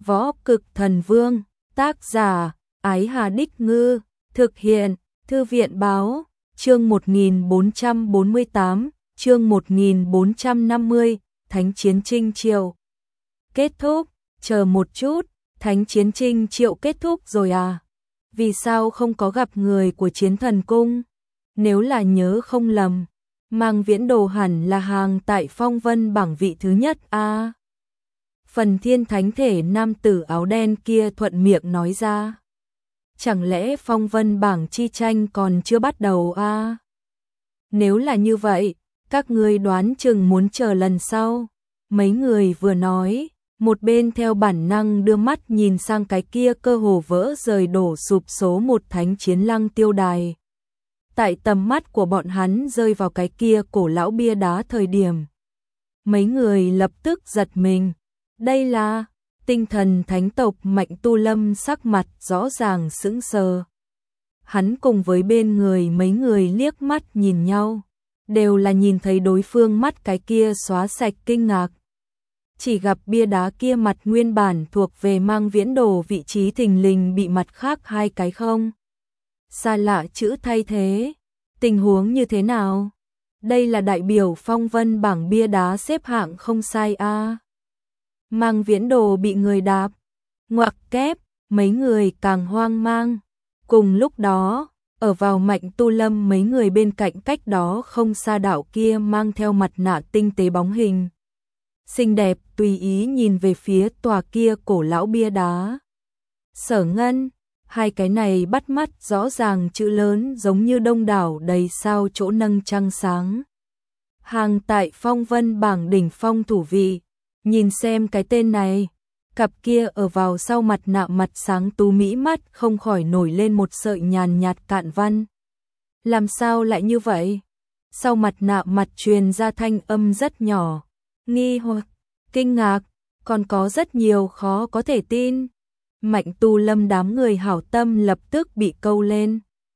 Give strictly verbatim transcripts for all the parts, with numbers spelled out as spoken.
Võ Cực Thần Vương, tác giả, Ái Hà Đích Ngư, thực hiện, Thư viện Báo, chương một nghìn bốn trăm bốn mươi tám, chương một nghìn bốn trăm năm mươi, Thánh Chiến Trinh Triệu. Kết thúc, chờ một chút, Thánh Chiến Trinh Triệu kết thúc rồi à? Vì sao không có gặp người của Chiến Thần Cung? Nếu là nhớ không lầm, Mang Viễn Đồ hẳn là hàng tại phong vân bảng vị thứ nhất a. À? Phần Thiên Thánh Thể nam tử áo đen kia thuận miệng nói ra. Chẳng lẽ phong vân bảng chi tranh còn chưa bắt đầu a? À? Nếu là như vậy, các ngươi đoán chừng muốn chờ lần sau. Mấy người vừa nói, một bên theo bản năng đưa mắt nhìn sang cái kia cơ hồ vỡ rời đổ sụp số một thánh chiến lăng tiêu đài. Tại tầm mắt của bọn hắn rơi vào cái kia cổ lão bia đá thời điểm. Mấy người lập tức giật mình. Đây là tinh thần thánh tộc Mạnh Tu Lâm, sắc mặt rõ ràng sững sờ. Hắn cùng với bên người mấy người liếc mắt nhìn nhau, đều là nhìn thấy đối phương mắt cái kia xóa sạch kinh ngạc. Chỉ gặp bia đá kia mặt nguyên bản thuộc về Mang Viễn Đồ vị trí thình lình bị mặt khác hai cái không xa lạ chữ thay thế. Tình huống như thế nào? Đây là đại biểu phong vân bảng bia đá xếp hạng không sai a. À? Mang Viễn Đồ bị người đạp, ngoặc kép, mấy người càng hoang mang. Cùng lúc đó, ở vào Mạnh Tu Lâm mấy người bên cạnh cách đó không xa đạo kia mang theo mặt nạ tinh tế bóng hình. Xinh đẹp tùy ý nhìn về phía tòa kia cổ lão bia đá. Sở Ngân, hai cái này bắt mắt rõ ràng chữ lớn giống như đông đảo đầy sao chỗ nâng trăng sáng. Hàng tại phong vân bảng đỉnh phong thủ vị, nhìn xem cái tên này, cặp kia ở vào sau mặt nạ mặt sáng tú mỹ mắt không khỏi nổi lên một sợi nhàn nhạt cạn văn. Làm sao lại như vậy? Sau mặt nạ mặt truyền ra thanh âm rất nhỏ, nghi hoặc, kinh ngạc, còn có rất nhiều khó có thể tin. Mạnh Tu Lâm đám người hảo tâm lập tức bị câu lên.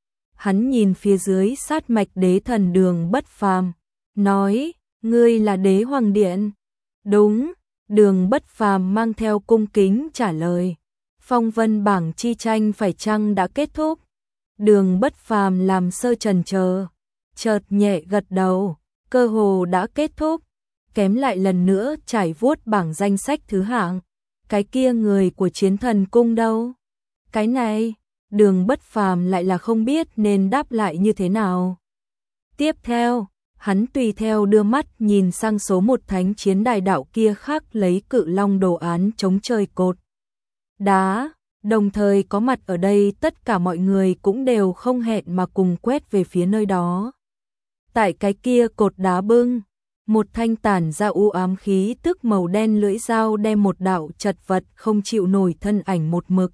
Hắn nhìn phía dưới sát mạch đế thần Đường Bất Phàm, nói, ngươi là đế hoàng điện. Đúng, Đường Bất Phàm mang theo cung kính trả lời. Phong vân bảng chi tranh phải chăng đã kết thúc? Đường Bất Phàm làm sơ chần chờ, chợt nhẹ gật đầu, cơ hồ đã kết thúc. Kém lại lần nữa trải vuốt bảng danh sách thứ hạng. Cái kia người của Chiến Thần Cung đâu? Cái này, Đường Bất Phàm lại là không biết nên đáp lại như thế nào. Tiếp theo, hắn tùy theo đưa mắt nhìn sang số một thánh chiến đài đạo kia khắc lấy cự long đồ án chống trời cột đá, đồng thời có mặt ở đây tất cả mọi người cũng đều không hẹn mà cùng quét về phía nơi đó. Tại cái kia cột đá bưng, một thanh tản ra u ám khí tức màu đen lưỡi dao đem một đạo chật vật không chịu nổi thân ảnh một mực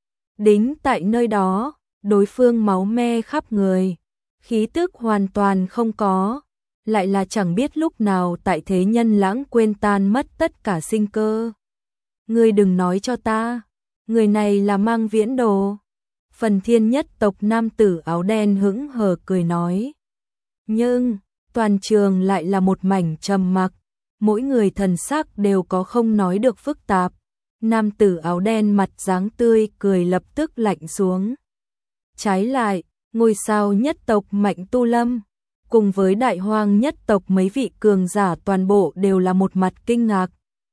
đính tại nơi đó, đối phương máu me khắp người, khí tức hoàn toàn không có, lại là chẳng biết lúc nào tại thế nhân lãng quên tan mất tất cả sinh cơ. Ngươi đừng nói cho ta, người này là Mang Viễn Đồ. Phần Thiên nhất tộc nam tử áo đen hững hờ cười nói. Nhưng toàn trường lại là một mảnh trầm mặc, mỗi người thần sắc đều có không nói được phức tạp. Nam tử áo đen mặt dáng tươi cười lập tức lạnh xuống. Trái lại, ngôi sao nhất tộc Mạnh Tu Lâm, cùng với đại hoang nhất tộc mấy vị cường giả toàn bộ đều là một mặt kinh ngạc.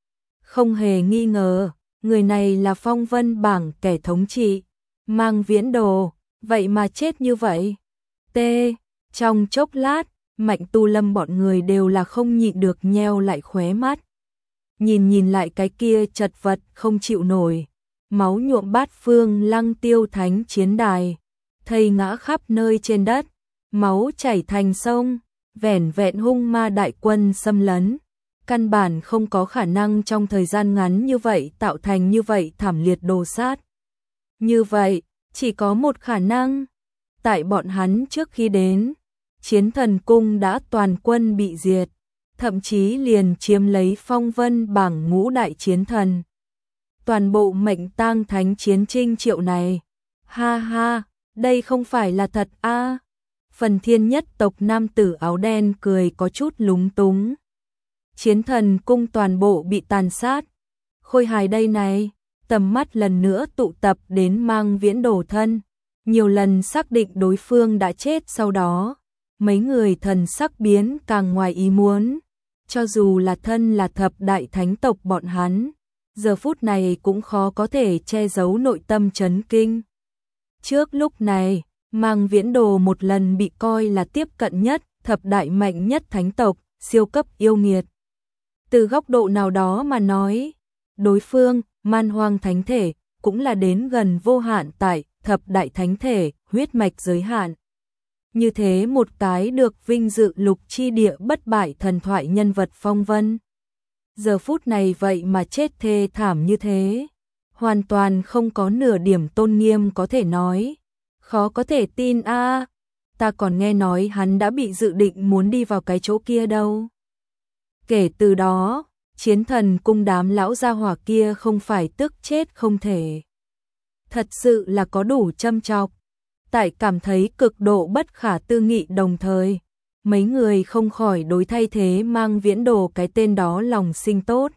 Không hề nghi ngờ, người này là phong vân bảng kẻ thống trị, Mang Viễn Đồ, vậy mà chết như vậy. T. Trong chốc lát, Mạnh Tu Lâm bọn người đều là không nhịn được nheo lại khóe mắt. Nhìn nhìn lại cái kia chật vật không chịu nổi, máu nhuộm bát phương lăng tiêu thánh chiến đài, thây ngã khắp nơi trên đất, máu chảy thành sông, vẻn vẹn hung ma đại quân xâm lấn. Căn bản không có khả năng trong thời gian ngắn như vậy tạo thành như vậy thảm liệt đồ sát. Như vậy, chỉ có một khả năng. Tại bọn hắn trước khi đến, Chiến Thần Cung đã toàn quân bị diệt, thậm chí liền chiếm lấy phong vân bảng ngũ đại chiến thần. Toàn bộ mệnh tang thánh chiến trinh triệu này. Ha ha, đây không phải là thật a. À? Phần Thiên nhất tộc nam tử áo đen cười có chút lúng túng. Chiến Thần Cung toàn bộ bị tàn sát. Khôi hài đây này, tầm mắt lần nữa tụ tập đến Mang Viễn Đồ thân, nhiều lần xác định đối phương đã chết sau đó, mấy người thần sắc biến càng ngoài ý muốn, cho dù là thân là thập đại thánh tộc bọn hắn, giờ phút này cũng khó có thể che giấu nội tâm chấn kinh. Trước lúc này, Mang Viễn Đồ một lần bị coi là tiếp cận nhất, thập đại mạnh nhất thánh tộc, siêu cấp yêu nghiệt. Từ góc độ nào đó mà nói, đối phương, Man Hoang thánh thể, cũng là đến gần vô hạn tại thập đại thánh thể, huyết mạch giới hạn. Như thế một cái được vinh dự lục chi địa bất bại thần thoại nhân vật phong vân. Giờ phút này vậy mà chết thê thảm như thế, hoàn toàn không có nửa điểm tôn nghiêm có thể nói. Khó có thể tin a, à, ta còn nghe nói hắn đã bị dự định muốn đi vào cái chỗ kia đâu. Kể từ đó, Chiến Thần cung đám lão gia hỏa kia không phải tức chết không thể. Thật sự là có đủ châm chọc. Tại cảm thấy cực độ bất khả tư nghị đồng thời, mấy người không khỏi đối thay thế Mang Viễn Đồ cái tên đó lòng sinh tốt.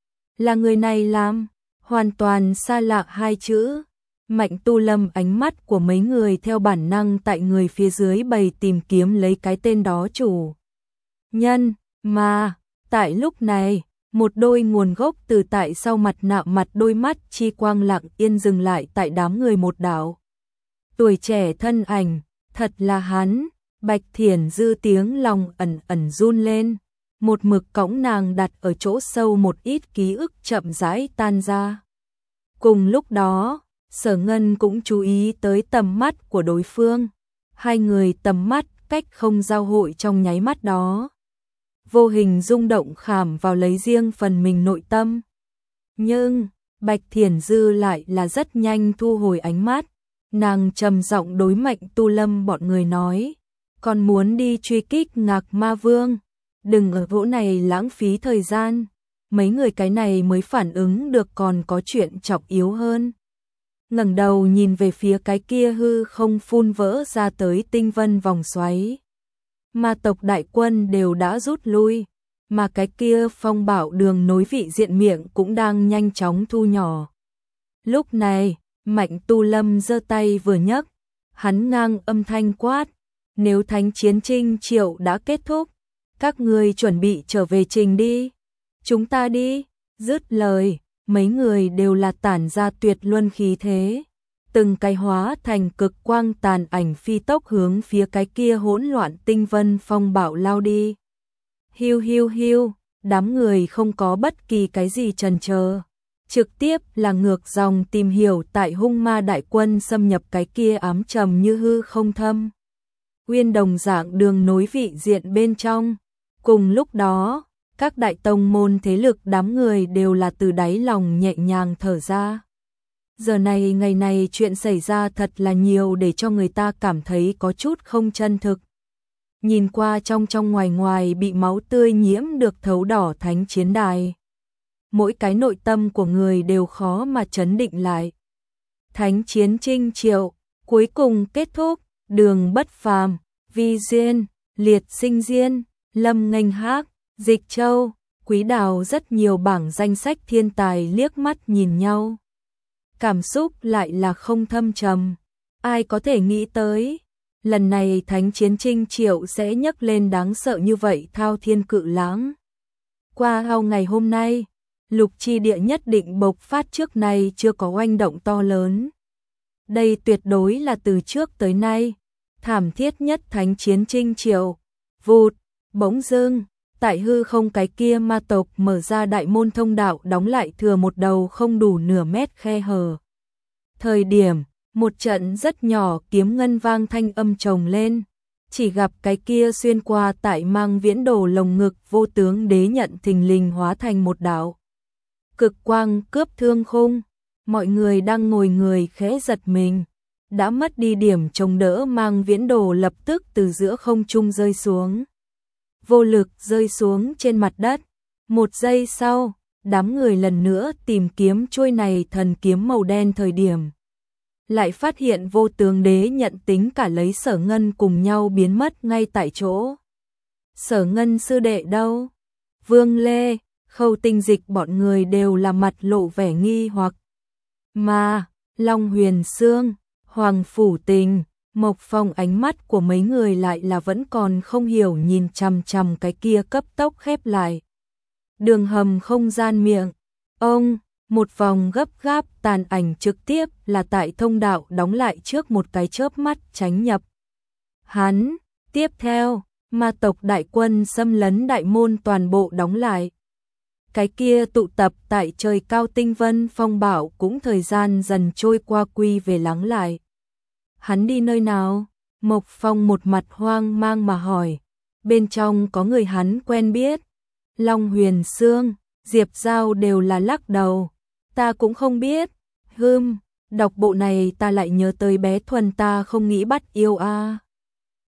Là người này làm, hoàn toàn xa lạ hai chữ. Mạnh Tu Lâm ánh mắt của mấy người theo bản năng tại người phía dưới bày tìm kiếm lấy cái tên đó chủ nhân, mà tại lúc này, một đôi nguồn gốc từ tại sau mặt nạ mặt đôi mắt chi quang lặng yên dừng lại tại đám người một đảo. Tuổi trẻ thân ảnh, thật là hắn, Bạch Thiển Dư tiếng lòng ẩn ẩn run lên, một mực cõng nàng đặt ở chỗ sâu một ít ký ức chậm rãi tan ra. Cùng lúc đó, Sở Ngân cũng chú ý tới tầm mắt của đối phương, hai người tầm mắt cách không giao hội trong nháy mắt đó. Vô hình rung động khảm vào lấy riêng phần mình nội tâm. Nhưng, Bạch Thiển Dư lại là rất nhanh thu hồi ánh mắt, nàng trầm giọng đối Mạnh Tu Lâm bọn người nói, còn muốn đi truy kích Ngạc Ma Vương, đừng ở chỗ này lãng phí thời gian, mấy người cái này mới phản ứng được còn có chuyện chọc yếu hơn. Ngẩng đầu nhìn về phía cái kia hư không phun vỡ ra tới tinh vân vòng xoáy. Ma tộc đại quân đều đã rút lui, mà cái kia phong bảo đường nối vị diện miệng cũng đang nhanh chóng thu nhỏ. Lúc này, Mạnh Tu Lâm giơ tay vừa nhấc, hắn ngang âm thanh quát, nếu thánh chiến trinh triệu đã kết thúc, các người chuẩn bị trở về trình đi, chúng ta đi. Dứt lời, mấy người đều là tản ra tuyệt luân khí thế, từng cái hóa thành cực quang tàn ảnh phi tốc hướng phía cái kia hỗn loạn tinh vân phong bạo lao đi. Hiu hiu hiu, đám người không có bất kỳ cái gì chần chờ, trực tiếp là ngược dòng tìm hiểu tại hung ma đại quân xâm nhập cái kia ám trầm như hư không thâm. Uyên đồng dạng đường nối vị diện bên trong. Cùng lúc đó, các đại tông môn thế lực đám người đều là từ đáy lòng nhẹ nhàng thở ra. Giờ này ngày này chuyện xảy ra thật là nhiều để cho người ta cảm thấy có chút không chân thực. Nhìn qua trong trong ngoài ngoài bị máu tươi nhiễm được thấu đỏ thánh chiến đài. Mỗi cái nội tâm của người đều khó mà chấn định lại. Thánh chiến trinh triệu, cuối cùng kết thúc, đường bất phàm, vi diên, liệt sinh diên, lâm nghênh hác, dịch châu, quý đào rất nhiều bảng danh sách thiên tài liếc mắt nhìn nhau. Cảm xúc lại là không thâm trầm. Ai có thể nghĩ tới, lần này thánh chiến trinh triệu sẽ nhấc lên đáng sợ như vậy thao thiên cự lãng. Qua hao ngày hôm nay, lục chi địa nhất định bộc phát trước nay chưa có oanh động to lớn. Đây tuyệt đối là từ trước tới nay, thảm thiết nhất thánh chiến trinh triệu. Vụt, bỗng dưng, tại hư không cái kia ma tộc mở ra đại môn thông đạo đóng lại thừa một đầu không đủ nửa mét khe hở. Thời điểm, một trận rất nhỏ kiếm ngân vang thanh âm trồng lên, chỉ gặp cái kia xuyên qua tại Mang Viễn Đồ lồng ngực vô tướng đế nhận thình lình hóa thành một đạo. Cực quang cướp thương khung, mọi người đang ngồi người khẽ giật mình, đã mất đi điểm chống đỡ Mang Viễn Đồ lập tức từ giữa không trung rơi xuống. Vô lực rơi xuống trên mặt đất. Một giây sau, đám người lần nữa tìm kiếm chuôi này thần kiếm màu đen thời điểm. Lại phát hiện vô tướng đế nhận tính cả lấy Sở Ngân cùng nhau biến mất ngay tại chỗ. Sở Ngân sư đệ đâu? Vương Lê, Khâu Tinh Dịch bọn người đều là mặt lộ vẻ nghi hoặc. Mà, Long Huyền Sương, Hoàng Phủ Tình, Mộc Phong ánh mắt của mấy người lại là vẫn còn không hiểu nhìn chằm chằm cái kia cấp tốc khép lại. Đường hầm không gian miệng, ông, một vòng gấp gáp tàn ảnh trực tiếp là tại thông đạo đóng lại trước một cái chớp mắt tránh nhập. Hắn, tiếp theo, ma tộc đại quân xâm lấn đại môn toàn bộ đóng lại. Cái kia tụ tập tại trời cao tinh vân phong bảo cũng thời gian dần trôi qua quy về lắng lại. Hắn đi nơi nào? Mộc Phong một mặt hoang mang mà hỏi. Bên trong có người hắn quen biết. Long Huyền Sương, Diệp Giao đều là lắc đầu. Ta cũng không biết. Hừm, đọc bộ này ta lại nhớ tới bé Thuần ta không nghĩ bắt yêu a. À.